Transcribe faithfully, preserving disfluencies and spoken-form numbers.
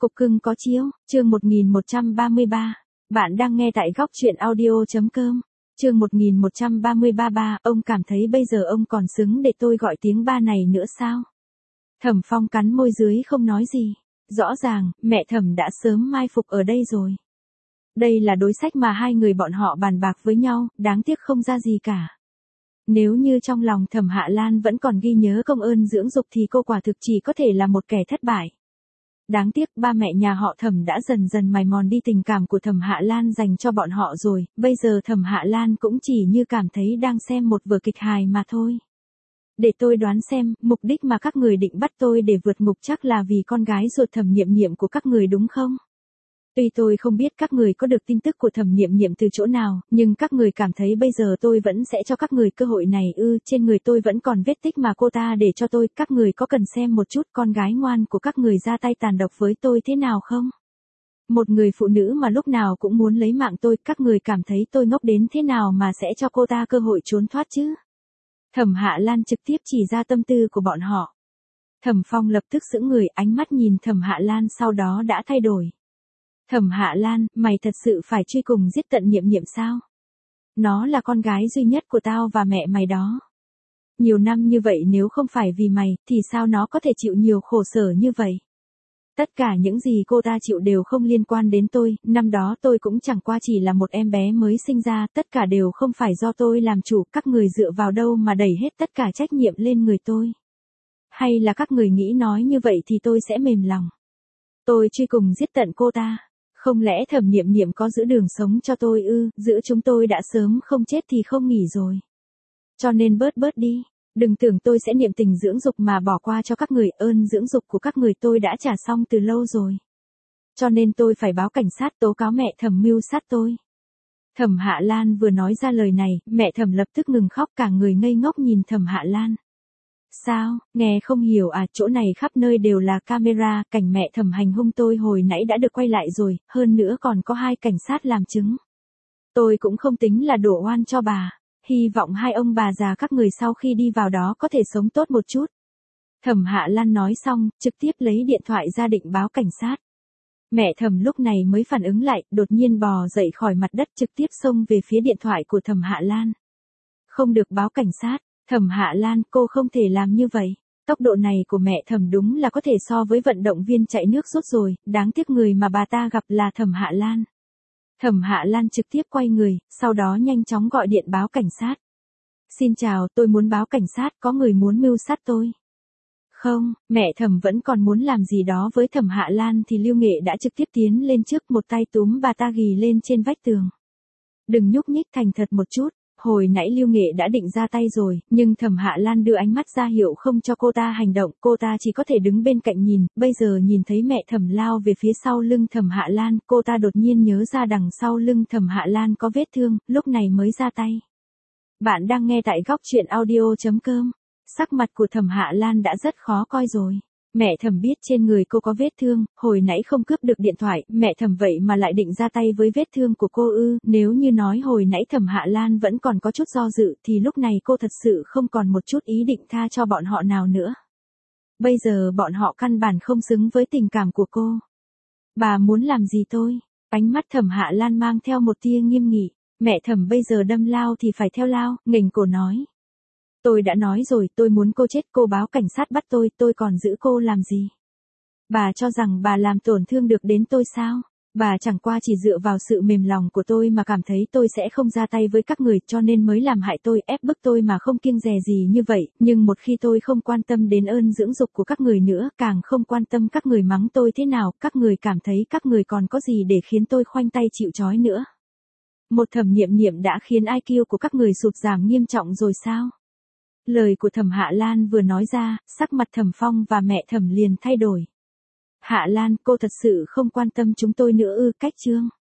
Cục cưng có chiếu, chương một nghìn một trăm ba mươi ba. Bạn đang nghe tại góc truyện audio.com. Chương một nghìn một trăm ba mươi ba ba, ông cảm thấy bây giờ ông còn xứng để tôi gọi tiếng ba này nữa sao? Thẩm Phong cắn môi dưới không nói gì. Rõ ràng, mẹ Thẩm đã sớm mai phục ở đây rồi. Đây là đối sách mà hai người bọn họ bàn bạc với nhau, đáng tiếc không ra gì cả. Nếu như trong lòng Thẩm Hạ Lan vẫn còn ghi nhớ công ơn dưỡng dục thì cô quả thực chỉ có thể là một kẻ thất bại. Đáng tiếc ba mẹ nhà họ Thẩm đã dần dần mài mòn đi tình cảm của Thẩm Hạ Lan dành cho bọn họ rồi, bây giờ Thẩm Hạ Lan cũng chỉ như cảm thấy đang xem một vở kịch hài mà thôi. Để tôi đoán xem, mục đích mà các người định bắt tôi để vượt ngục chắc là vì con gái ruột Thẩm Niệm Niệm của các người đúng không? Tuy tôi không biết các người có được tin tức của Thẩm Niệm Niệm từ chỗ nào, nhưng các người cảm thấy bây giờ tôi vẫn sẽ cho các người cơ hội này ư? Trên người tôi vẫn còn vết tích mà cô ta để cho tôi, các người có cần xem một chút con gái ngoan của các người ra tay tàn độc với tôi thế nào không? Một người phụ nữ mà lúc nào cũng muốn lấy mạng tôi, các người cảm thấy tôi ngốc đến thế nào mà sẽ cho cô ta cơ hội trốn thoát chứ? Thẩm Hạ Lan trực tiếp chỉ ra tâm tư của bọn họ. Thẩm Phong lập tức sững người, ánh mắt nhìn Thẩm Hạ Lan sau đó đã thay đổi. Thẩm Hạ Lan, mày thật sự phải truy cùng giết tận Niệm Niệm sao? Nó là con gái duy nhất của tao và mẹ mày đó. Nhiều năm như vậy nếu không phải vì mày, thì sao nó có thể chịu nhiều khổ sở như vậy? Tất cả những gì cô ta chịu đều không liên quan đến tôi, năm đó tôi cũng chẳng qua chỉ là một em bé mới sinh ra, tất cả đều không phải do tôi làm chủ, các người dựa vào đâu mà đẩy hết tất cả trách nhiệm lên người tôi? Hay là các người nghĩ nói như vậy thì tôi sẽ mềm lòng? Tôi truy cùng giết tận cô ta. Không lẽ Thẩm Niệm Niệm có giữ đường sống cho tôi ư? Giữa chúng tôi đã sớm không chết thì không nghỉ rồi. Cho nên bớt bớt đi. Đừng tưởng tôi sẽ niệm tình dưỡng dục mà bỏ qua cho các người, ơn dưỡng dục của các người tôi đã trả xong từ lâu rồi. Cho nên tôi phải báo cảnh sát tố cáo mẹ Thẩm mưu sát tôi. Thẩm Hạ Lan vừa nói ra lời này, mẹ Thẩm lập tức ngừng khóc, cả người ngây ngốc nhìn Thẩm Hạ Lan. Sao, nghe không hiểu à? Chỗ này khắp nơi đều là camera, cảnh mẹ Thẩm hành hung tôi hồi nãy đã được quay lại rồi, hơn nữa còn có hai cảnh sát làm chứng. Tôi cũng không tính là đổ oan cho bà, hy vọng hai ông bà già các người sau khi đi vào đó có thể sống tốt một chút. Thẩm Hạ Lan nói xong, trực tiếp lấy điện thoại ra định báo cảnh sát. Mẹ Thẩm lúc này mới phản ứng lại, đột nhiên bò dậy khỏi mặt đất trực tiếp xông về phía điện thoại của Thẩm Hạ Lan. Không được báo cảnh sát. Thẩm Hạ Lan, cô không thể làm như vậy. Tốc độ này của mẹ Thẩm đúng là có thể so với vận động viên chạy nước rút rồi, đáng tiếc người mà bà ta gặp là Thẩm Hạ Lan. Thẩm Hạ Lan trực tiếp quay người, sau đó nhanh chóng gọi điện báo cảnh sát. Xin chào, tôi muốn báo cảnh sát, có người muốn mưu sát tôi. Không, mẹ Thẩm vẫn còn muốn làm gì đó với Thẩm Hạ Lan thì Lưu Nghệ đã trực tiếp tiến lên trước, một tay túm bà ta ghì lên trên vách tường. Đừng nhúc nhích, thành thật một chút. Hồi nãy Lưu Nghệ đã định ra tay rồi, nhưng Thẩm Hạ Lan đưa ánh mắt ra hiệu không cho cô ta hành động, cô ta chỉ có thể đứng bên cạnh nhìn, bây giờ nhìn thấy mẹ Thẩm lao về phía sau lưng Thẩm Hạ Lan, cô ta đột nhiên nhớ ra đằng sau lưng Thẩm Hạ Lan có vết thương, lúc này mới ra tay. Bạn đang nghe tại góc truyện audio.com. Sắc mặt của Thẩm Hạ Lan đã rất khó coi rồi. Mẹ Thẩm biết trên người cô có vết thương, hồi nãy không cướp được điện thoại, mẹ Thẩm vậy mà lại định ra tay với vết thương của cô ư? Nếu như nói hồi nãy Thẩm Hạ Lan vẫn còn có chút do dự thì lúc này cô thật sự không còn một chút ý định tha cho bọn họ nào nữa. Bây giờ bọn họ căn bản không xứng với tình cảm của cô. Bà muốn làm gì tôi? Ánh mắt Thẩm Hạ Lan mang theo một tia nghiêm nghị. Mẹ Thẩm bây giờ đâm lao thì phải theo lao, nghềnh cổ nói. Tôi đã nói rồi, tôi muốn cô chết, cô báo cảnh sát bắt tôi, tôi còn giữ cô làm gì? Bà cho rằng bà làm tổn thương được đến tôi sao? Bà chẳng qua chỉ dựa vào sự mềm lòng của tôi mà cảm thấy tôi sẽ không ra tay với các người cho nên mới làm hại tôi, ép bức tôi mà không kiêng dè gì như vậy, nhưng một khi tôi không quan tâm đến ơn dưỡng dục của các người nữa, càng không quan tâm các người mắng tôi thế nào, các người cảm thấy các người còn có gì để khiến tôi khoanh tay chịu trói nữa. Một Thẩm Niệm Niệm đã khiến i kiu của các người sụt giảm nghiêm trọng rồi sao? Lời của Thẩm Hạ Lan vừa nói ra, sắc mặt Thẩm Phong và mẹ Thẩm liền thay đổi. Hạ Lan, cô thật sự không quan tâm chúng tôi nữa ư? Cách chương.